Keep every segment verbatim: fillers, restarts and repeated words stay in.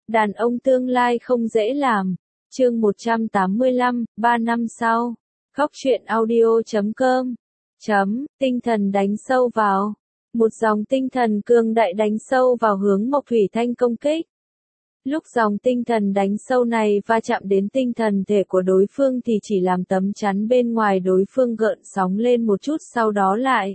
Đàn ông tương lai không dễ làm. Chương một trăm tám mươi lăm, ba năm sau. Góc truyện audio chấm com. Chấm, tinh thần đánh sâu vào. Một dòng tinh thần cường đại đánh sâu vào hướng Mộc Thủy Thanh công kích. Lúc dòng tinh thần đánh sâu này va chạm đến tinh thần thể của đối phương thì chỉ làm tấm chắn bên ngoài đối phương gợn sóng lên một chút, sau đó lại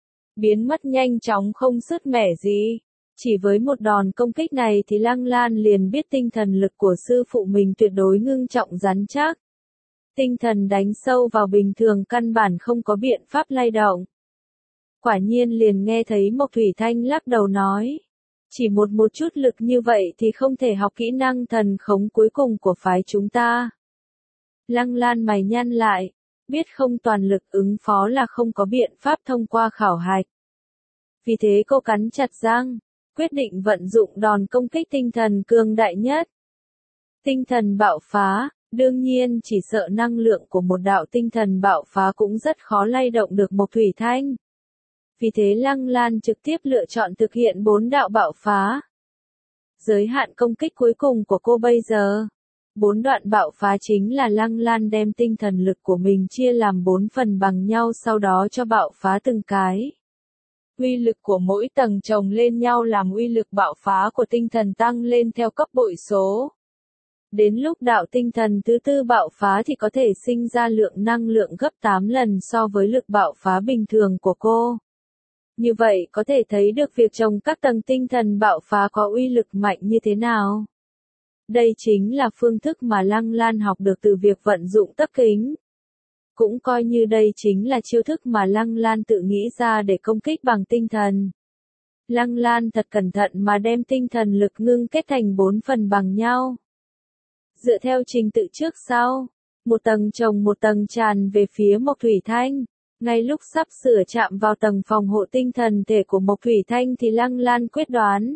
biến mất nhanh chóng không sứt mẻ gì. Chỉ với một đòn công kích này thì Lăng Lan liền biết tinh thần lực của sư phụ mình tuyệt đối ngưng trọng rắn chắc. Tinh thần đánh sâu vào bình thường căn bản không có biện pháp lay động. Quả nhiên liền nghe thấy Mộc Thủy Thanh lắc đầu nói. Chỉ một một chút lực như vậy thì không thể học kỹ năng thần khống cuối cùng của phái chúng ta. Lăng Lan mày nhăn lại, biết không toàn lực ứng phó là không có biện pháp thông qua khảo hạch. Vì thế cô cắn chặt răng, quyết định vận dụng đòn công kích tinh thần cường đại nhất. Tinh thần bạo phá, đương nhiên chỉ sợ năng lượng của một đạo tinh thần bạo phá cũng rất khó lay động được Mộc Thủy Thanh. Vì thế Lăng Lan trực tiếp lựa chọn thực hiện bốn đạo bạo phá. Giới hạn công kích cuối cùng của cô bây giờ. Bốn đoạn bạo phá chính là Lăng Lan đem tinh thần lực của mình chia làm bốn phần bằng nhau, sau đó cho bạo phá từng cái. Uy lực của mỗi tầng chồng lên nhau làm uy lực bạo phá của tinh thần tăng lên theo cấp bội số. Đến lúc đạo tinh thần thứ tư bạo phá thì có thể sinh ra lượng năng lượng gấp tám lần so với lực bạo phá bình thường của cô. Như vậy có thể thấy được việc trồng các tầng tinh thần bạo phá có uy lực mạnh như thế nào. Đây chính là phương thức mà Lăng Lan học được từ việc vận dụng tấp kính. Cũng coi như đây chính là chiêu thức mà Lăng Lan tự nghĩ ra để công kích bằng tinh thần. Lăng Lan thật cẩn thận mà đem tinh thần lực ngưng kết thành bốn phần bằng nhau. Dựa theo trình tự trước sau, một tầng chồng một tầng tràn về phía Mộc Thủy Thanh. Ngay lúc sắp sửa chạm vào tầng phòng hộ tinh thần thể của Mộc Thủy Thanh thì Lăng Lan quyết đoán.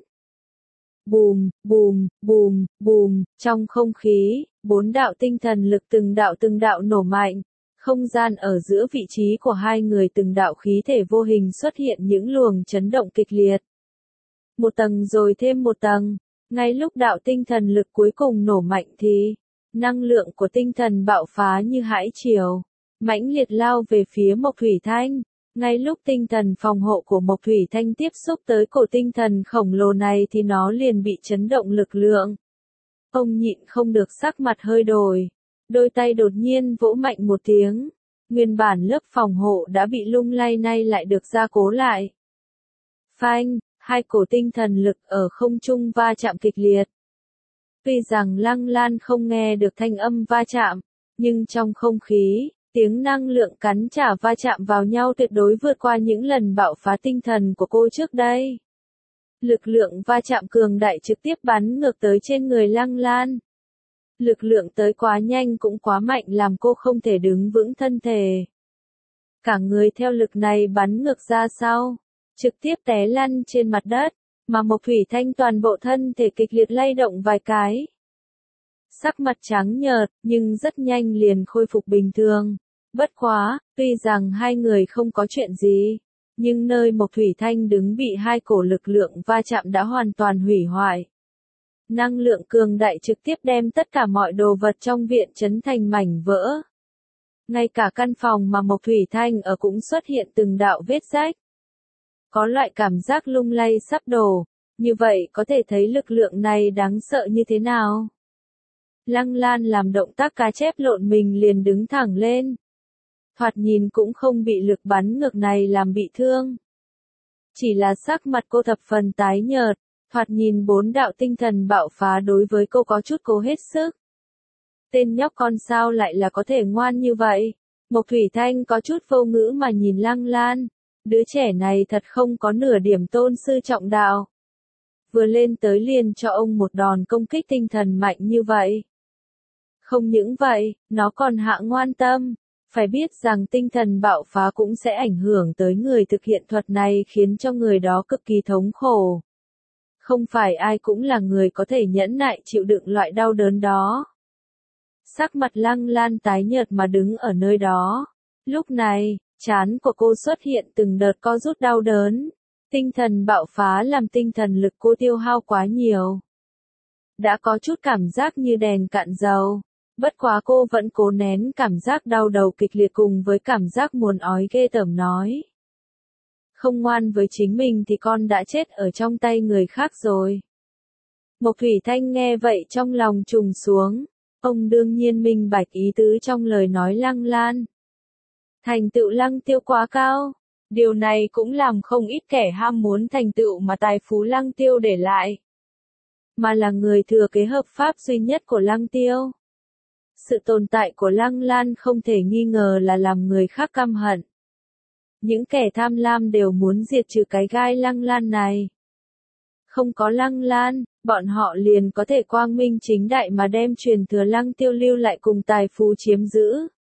Bùm, bùm, bùm, bùm, trong không khí, bốn đạo tinh thần lực từng đạo từng đạo nổ mạnh. Không gian ở giữa vị trí của hai người từng đạo khí thể vô hình xuất hiện những luồng chấn động kịch liệt. Một tầng rồi thêm một tầng. Ngay lúc đạo tinh thần lực cuối cùng nổ mạnh thì, năng lượng của tinh thần bạo phá như hải triều, mãnh liệt lao về phía Mộc Thủy Thanh. Ngay lúc tinh thần phòng hộ của Mộc Thủy Thanh tiếp xúc tới cổ tinh thần khổng lồ này thì nó liền bị chấn động lực lượng. Ông nhịn không được sắc mặt hơi đổi. Đôi tay đột nhiên vỗ mạnh một tiếng. Nguyên bản lớp phòng hộ đã bị lung lay nay lại được gia cố lại. Phanh, hai cổ tinh thần lực ở không trung va chạm kịch liệt. Tuy rằng Lăng Lan không nghe được thanh âm va chạm, nhưng trong không khí, tiếng năng lượng cắn trả va chạm vào nhau tuyệt đối vượt qua những lần bạo phá tinh thần của cô trước đây. Lực lượng va chạm cường đại trực tiếp bắn ngược tới trên người Lăng Lan. Lực lượng tới quá nhanh cũng quá mạnh làm cô không thể đứng vững thân thể. Cả người theo lực này bắn ngược ra sau, trực tiếp té lăn trên mặt đất, mà Mộc Thủy Thanh toàn bộ thân thể kịch liệt lay động vài cái. Sắc mặt trắng nhợt, nhưng rất nhanh liền khôi phục bình thường. Bất quá, tuy rằng hai người không có chuyện gì, nhưng nơi Mộc Thủy Thanh đứng bị hai cổ lực lượng va chạm đã hoàn toàn hủy hoại. Năng lượng cường đại trực tiếp đem tất cả mọi đồ vật trong viện chấn thành mảnh vỡ. Ngay cả căn phòng mà Mộc Thủy Thanh ở cũng xuất hiện từng đạo vết rách. Có loại cảm giác lung lay sắp đổ, như vậy có thể thấy lực lượng này đáng sợ như thế nào. Lăng Lan làm động tác cá chép lộn mình liền đứng thẳng lên. Thoạt nhìn cũng không bị lực bắn ngược này làm bị thương. Chỉ là sắc mặt cô thập phần tái nhợt, thoạt nhìn bốn đạo tinh thần bạo phá đối với cô có chút cố hết sức. Tên nhóc con sao lại là có thể ngoan như vậy? Mộc Thủy Thanh có chút vô ngữ mà nhìn Lăng Lan. Đứa trẻ này thật không có nửa điểm tôn sư trọng đạo. Vừa lên tới liền cho ông một đòn công kích tinh thần mạnh như vậy. Không những vậy, nó còn hạ ngoan tâm. Phải biết rằng tinh thần bạo phá cũng sẽ ảnh hưởng tới người thực hiện thuật này khiến cho người đó cực kỳ thống khổ. Không phải ai cũng là người có thể nhẫn nại chịu đựng loại đau đớn đó. Sắc mặt Lăng Lan tái nhợt mà đứng ở nơi đó. Lúc này, trán của cô xuất hiện từng đợt co rút đau đớn. Tinh thần bạo phá làm tinh thần lực cô tiêu hao quá nhiều. đã có chút cảm giác như đèn cạn dầu. Bất quá cô vẫn cố nén cảm giác đau đầu kịch liệt cùng với cảm giác muốn ói ghê tởm nói. Không ngoan với chính mình thì con đã chết ở trong tay người khác rồi. Mộc Thủy Thanh nghe vậy trong lòng trùng xuống. Ông đương nhiên minh bạch ý tứ trong lời nói Lăng Lan. Thành tựu Lăng Tiêu quá cao. Điều này cũng làm không ít kẻ ham muốn thành tựu mà tài phú Lăng Tiêu để lại. Mà là người thừa kế hợp pháp duy nhất của Lăng Tiêu. Sự tồn tại của Lăng Lan không thể nghi ngờ là làm người khác căm hận. Những kẻ tham lam đều muốn diệt trừ cái gai Lăng Lan này. Không có Lăng Lan, bọn họ liền có thể quang minh chính đại mà đem truyền thừa Lăng Tiêu lưu lại cùng tài phú chiếm giữ.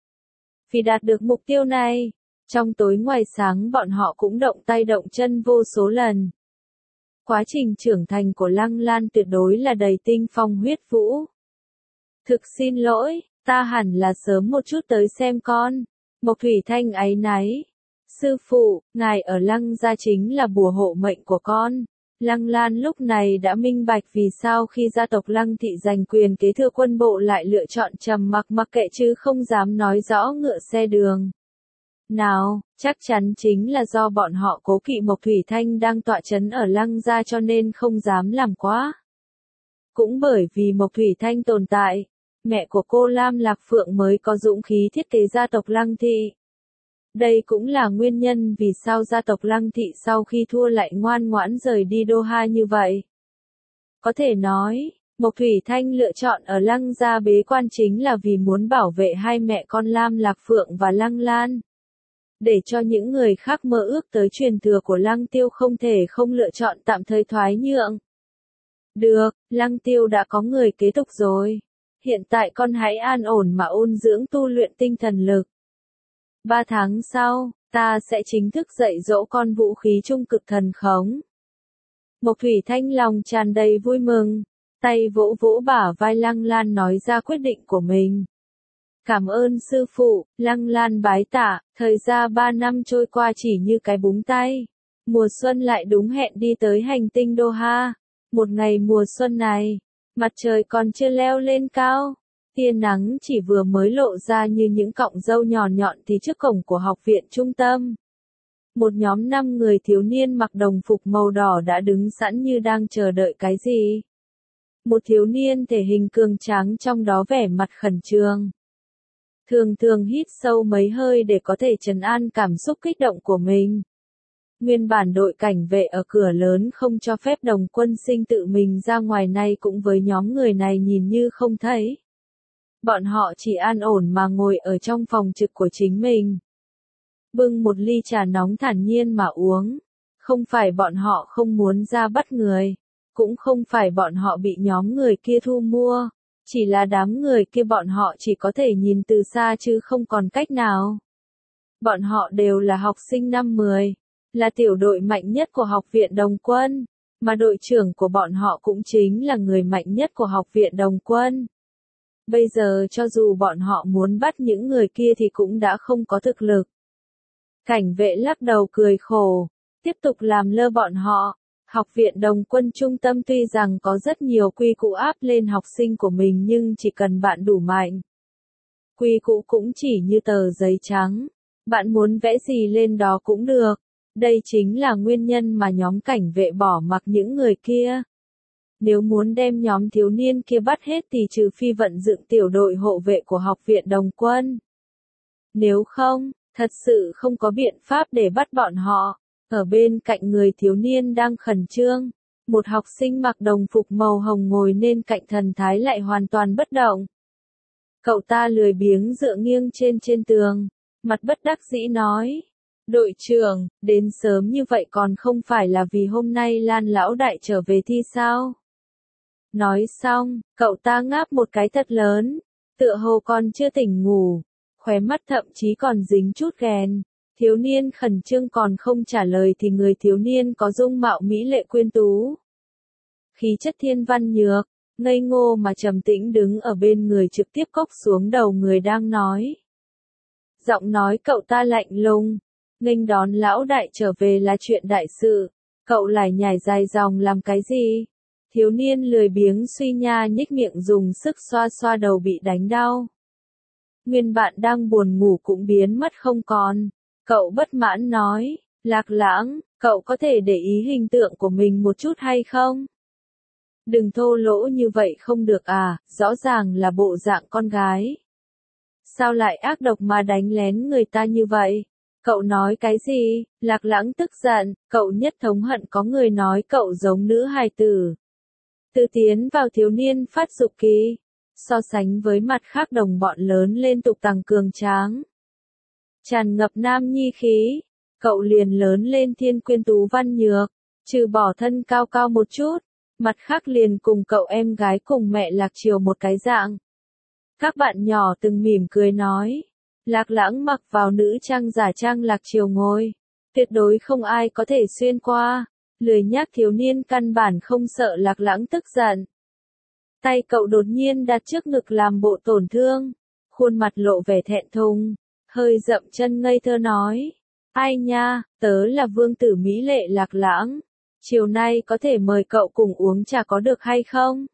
Vì đạt được mục tiêu này, trong tối ngoài sáng bọn họ cũng động tay động chân vô số lần. Quá trình trưởng thành của Lăng Lan tuyệt đối là đầy tinh phong huyết vũ. Thực xin lỗi, ta hẳn là sớm một chút tới xem con. Mộc Thủy Thanh áy náy. Sư phụ, ngài ở Lăng gia chính là bùa hộ mệnh của con. Lăng Lan lúc này đã minh bạch vì sao khi gia tộc Lăng thị giành quyền kế thừa quân bộ lại lựa chọn trầm mặc mặc kệ chứ không dám nói rõ ngựa xe đường. Nào, chắc chắn chính là do bọn họ cố kỵ Mộc Thủy Thanh đang tọa chấn ở Lăng gia cho nên không dám làm quá. Cũng bởi vì Mộc Thủy Thanh tồn tại, mẹ của cô Lam Lạc Phượng mới có dũng khí thiết kế gia tộc Lăng thị. Đây cũng là nguyên nhân vì sao gia tộc Lăng thị sau khi thua lại ngoan ngoãn rời đi Đô Ha như vậy. Có thể nói, Mộc Thủy Thanh lựa chọn ở Lăng gia bế quan chính là vì muốn bảo vệ hai mẹ con Lam Lạc Phượng và Lăng Lan. Để cho những người khác mơ ước tới truyền thừa của Lăng Tiêu không thể không lựa chọn tạm thời thoái nhượng. Được, Lăng Tiêu đã có người kế tục rồi. Hiện tại con hãy an ổn mà ôn dưỡng tu luyện tinh thần lực. Ba tháng sau, ta sẽ chính thức dạy dỗ con vũ khí trung cực thần khống. Mộc Thủy Thanh lòng tràn đầy vui mừng, tay vỗ vỗ bả vai Lăng Lan nói ra quyết định của mình. Cảm ơn sư phụ, Lăng Lan bái tạ, thời gian ba năm trôi qua chỉ như cái búng tay. Mùa xuân lại đúng hẹn đi tới hành tinh Đô Ha. Một ngày mùa xuân này, mặt trời còn chưa leo lên cao. Tia nắng chỉ vừa mới lộ ra như những cọng râu nhọn nhọn thì trước cổng của học viện trung tâm. Một nhóm năm người thiếu niên mặc đồng phục màu đỏ đã đứng sẵn như đang chờ đợi cái gì. Một thiếu niên thể hình cường tráng trong đó vẻ mặt khẩn trương. Thường thường hít sâu mấy hơi để có thể trấn an cảm xúc kích động của mình. Nguyên bản đội cảnh vệ ở cửa lớn không cho phép đồng quân sinh tự mình ra ngoài nay cũng với nhóm người này nhìn như không thấy. Bọn họ chỉ an ổn mà ngồi ở trong phòng trực của chính mình. Bưng một ly trà nóng thản nhiên mà uống. Không phải bọn họ không muốn ra bắt người. Cũng không phải bọn họ bị nhóm người kia thu mua. Chỉ là đám người kia bọn họ chỉ có thể nhìn từ xa chứ không còn cách nào. Bọn họ đều là học sinh năm mười. Là tiểu đội mạnh nhất của học viện Đồng Quân. Mà đội trưởng của bọn họ cũng chính là người mạnh nhất của học viện Đồng Quân. Bây giờ cho dù bọn họ muốn bắt những người kia thì cũng đã không có thực lực. Cảnh vệ lắc đầu cười khổ, tiếp tục làm lơ bọn họ. Học viện Đồng Quân trung tâm tuy rằng có rất nhiều quy củ áp lên học sinh của mình nhưng chỉ cần bạn đủ mạnh. Quy củ cũng chỉ như tờ giấy trắng. Bạn muốn vẽ gì lên đó cũng được. Đây chính là nguyên nhân mà nhóm cảnh vệ bỏ mặc những người kia. Nếu muốn đem nhóm thiếu niên kia bắt hết thì trừ phi vận dựng tiểu đội hộ vệ của học viện Đồng Quân. Nếu không, thật sự không có biện pháp để bắt bọn họ. Ở bên cạnh người thiếu niên đang khẩn trương, một học sinh mặc đồng phục màu hồng ngồi nên cạnh thần thái lại hoàn toàn bất động. Cậu ta lười biếng dựa nghiêng trên trên tường, mặt bất đắc dĩ nói. Đội trưởng, đến sớm như vậy còn không phải là vì hôm nay Lan lão đại trở về thi sao? Nói xong, cậu ta ngáp một cái thật lớn, tựa hồ còn chưa tỉnh ngủ, khóe mắt thậm chí còn dính chút ghen. Thiếu niên khẩn trương còn không trả lời thì người thiếu niên có dung mạo mỹ lệ quyến tú. Khí chất thiên văn nhược, ngây ngô mà trầm tĩnh đứng ở bên người trực tiếp cốc xuống đầu người đang nói. Giọng nói cậu ta lạnh lùng, nghênh đón lão đại trở về là chuyện đại sự, cậu lại nhảy dài dòng làm cái gì? Thiếu niên lười biếng suy nha nhích miệng dùng sức xoa xoa đầu bị đánh đau. Nguyên bạn đang buồn ngủ cũng biến mất không còn. Cậu bất mãn nói, Lạc Lãng, cậu có thể để ý hình tượng của mình một chút hay không? Đừng thô lỗ như vậy không được à, rõ ràng là bộ dạng con gái. Sao lại ác độc mà đánh lén người ta như vậy? Cậu nói cái gì? Lạc Lãng tức giận, cậu nhất thống hận có người nói cậu giống nữ hài tử. Tự tiến vào thiếu niên phát dục kỳ. So sánh với mặt khác đồng bọn lớn lên tục tăng cường tráng. Tràn ngập nam nhi khí. Cậu liền lớn lên thiên quyên tú văn nhược. Trừ bỏ thân cao cao một chút. Mặt khác liền cùng cậu em gái cùng mẹ Lạc Triều một cái dạng. Các bạn nhỏ từng mỉm cười nói. Lạc Lãng mặc vào nữ trang giả trang Lạc Triều ngồi. Tuyệt đối không ai có thể xuyên qua. Lười nhác thiếu niên căn bản không sợ Lạc Lãng tức giận. Tay cậu đột nhiên đặt trước ngực làm bộ tổn thương. Khuôn mặt lộ vẻ thẹn thùng. Hơi dậm chân ngây thơ nói. Ai nha, tớ là vương tử mỹ lệ Lạc Lãng. Chiều nay có thể mời cậu cùng uống trà có được hay không?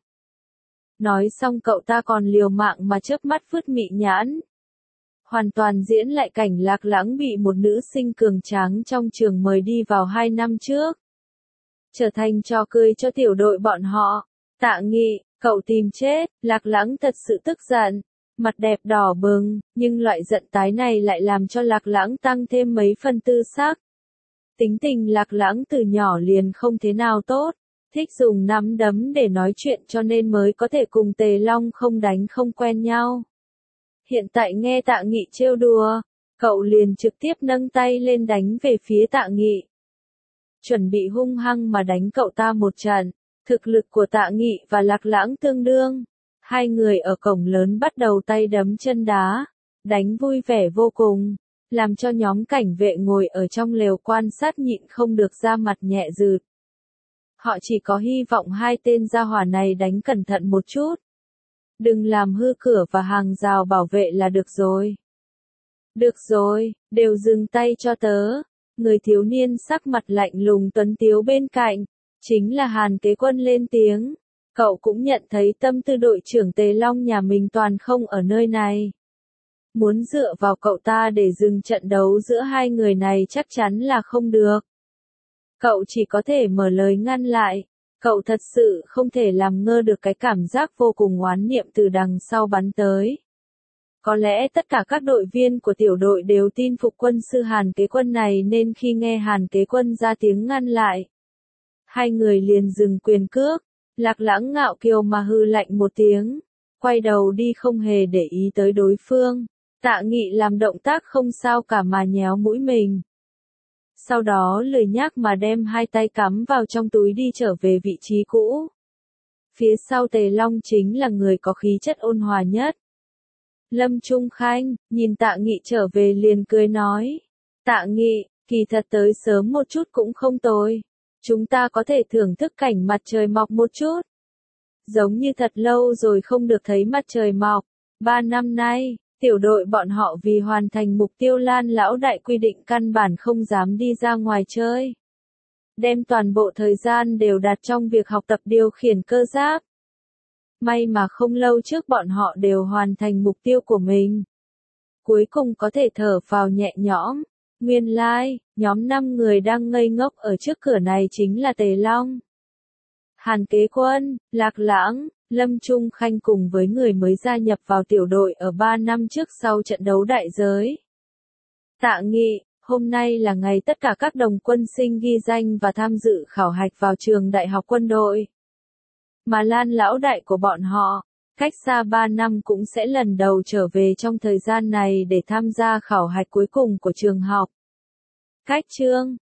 Nói xong cậu ta còn liều mạng mà chớp mắt vứt mị nhãn. Hoàn toàn diễn lại cảnh Lạc Lãng bị một nữ sinh cường tráng trong trường mời đi vào hai năm trước. Trở thành trò cười cho tiểu đội bọn họ. Tạ Nghị, cậu tìm chết, Lạc Lãng thật sự tức giận. Mặt đẹp đỏ bừng, nhưng loại giận tái này lại làm cho Lạc Lãng tăng thêm mấy phần tư sắc. Tính tình Lạc Lãng từ nhỏ liền không thế nào tốt, thích dùng nắm đấm để nói chuyện cho nên mới có thể cùng Tề Long không đánh không quen nhau. Hiện tại nghe Tạ Nghị trêu đùa, cậu liền trực tiếp nâng tay lên đánh về phía Tạ Nghị. Chuẩn bị hung hăng mà đánh cậu ta một trận, thực lực của Tạ Nghị và Lạc Lãng tương đương. Hai người ở cổng lớn bắt đầu tay đấm chân đá, đánh vui vẻ vô cùng, làm cho nhóm cảnh vệ ngồi ở trong lều quan sát nhịn không được ra mặt nhẹ rượt. Họ chỉ có hy vọng hai tên gia hỏa này đánh cẩn thận một chút. Đừng làm hư cửa và hàng rào bảo vệ là được rồi. Được rồi, đều dừng tay cho tớ. Người thiếu niên sắc mặt lạnh lùng tuấn tiếu bên cạnh, chính là Hàn Kế Quân lên tiếng. Cậu cũng nhận thấy tâm tư đội trưởng Tề Long nhà mình toàn không ở nơi này. Muốn dựa vào cậu ta để dừng trận đấu giữa hai người này chắc chắn là không được. Cậu chỉ có thể mở lời ngăn lại. Cậu thật sự không thể làm ngơ được cái cảm giác vô cùng oán niệm từ đằng sau bắn tới. Có lẽ tất cả các đội viên của tiểu đội đều tin phục quân sư Hàn Kế Quân này nên khi nghe Hàn Kế Quân ra tiếng ngăn lại, hai người liền dừng quyền cước. Lạc Lãng ngạo kiều mà hư lạnh một tiếng, quay đầu đi không hề để ý tới đối phương. Tạ Nghị làm động tác không sao cả mà nhéo mũi mình. Sau đó lười nhác mà đem hai tay cắm vào trong túi đi trở về vị trí cũ. Phía sau Tề Long chính là người có khí chất ôn hòa nhất. Lâm Trung Khanh, nhìn Tạ Nghị trở về liền cười nói. Tạ Nghị, kỳ thật tới sớm một chút cũng không tồi. Chúng ta có thể thưởng thức cảnh mặt trời mọc một chút. Giống như thật lâu rồi không được thấy mặt trời mọc. Ba năm nay, tiểu đội bọn họ vì hoàn thành mục tiêu Lan lão đại quy định căn bản không dám đi ra ngoài chơi. Đem toàn bộ thời gian đều đặt trong việc học tập điều khiển cơ giáp. May mà không lâu trước bọn họ đều hoàn thành mục tiêu của mình. Cuối cùng có thể thở phào nhẹ nhõm. Nguyên lai, like, nhóm năm người đang ngây ngốc ở trước cửa này chính là Tề Long, Hàn Kế Quân, Lạc Lãng, Lâm Trung Khanh cùng với người mới gia nhập vào tiểu đội ở ba năm trước sau trận đấu đại giới. Tạ Nghị, hôm nay là ngày tất cả các đồng quân sinh ghi danh và tham dự khảo hạch vào trường đại học quân đội. Mà Lan lão đại của bọn họ, cách xa ba năm cũng sẽ lần đầu trở về trong thời gian này để tham gia khảo hạch cuối cùng của trường học. Cách chương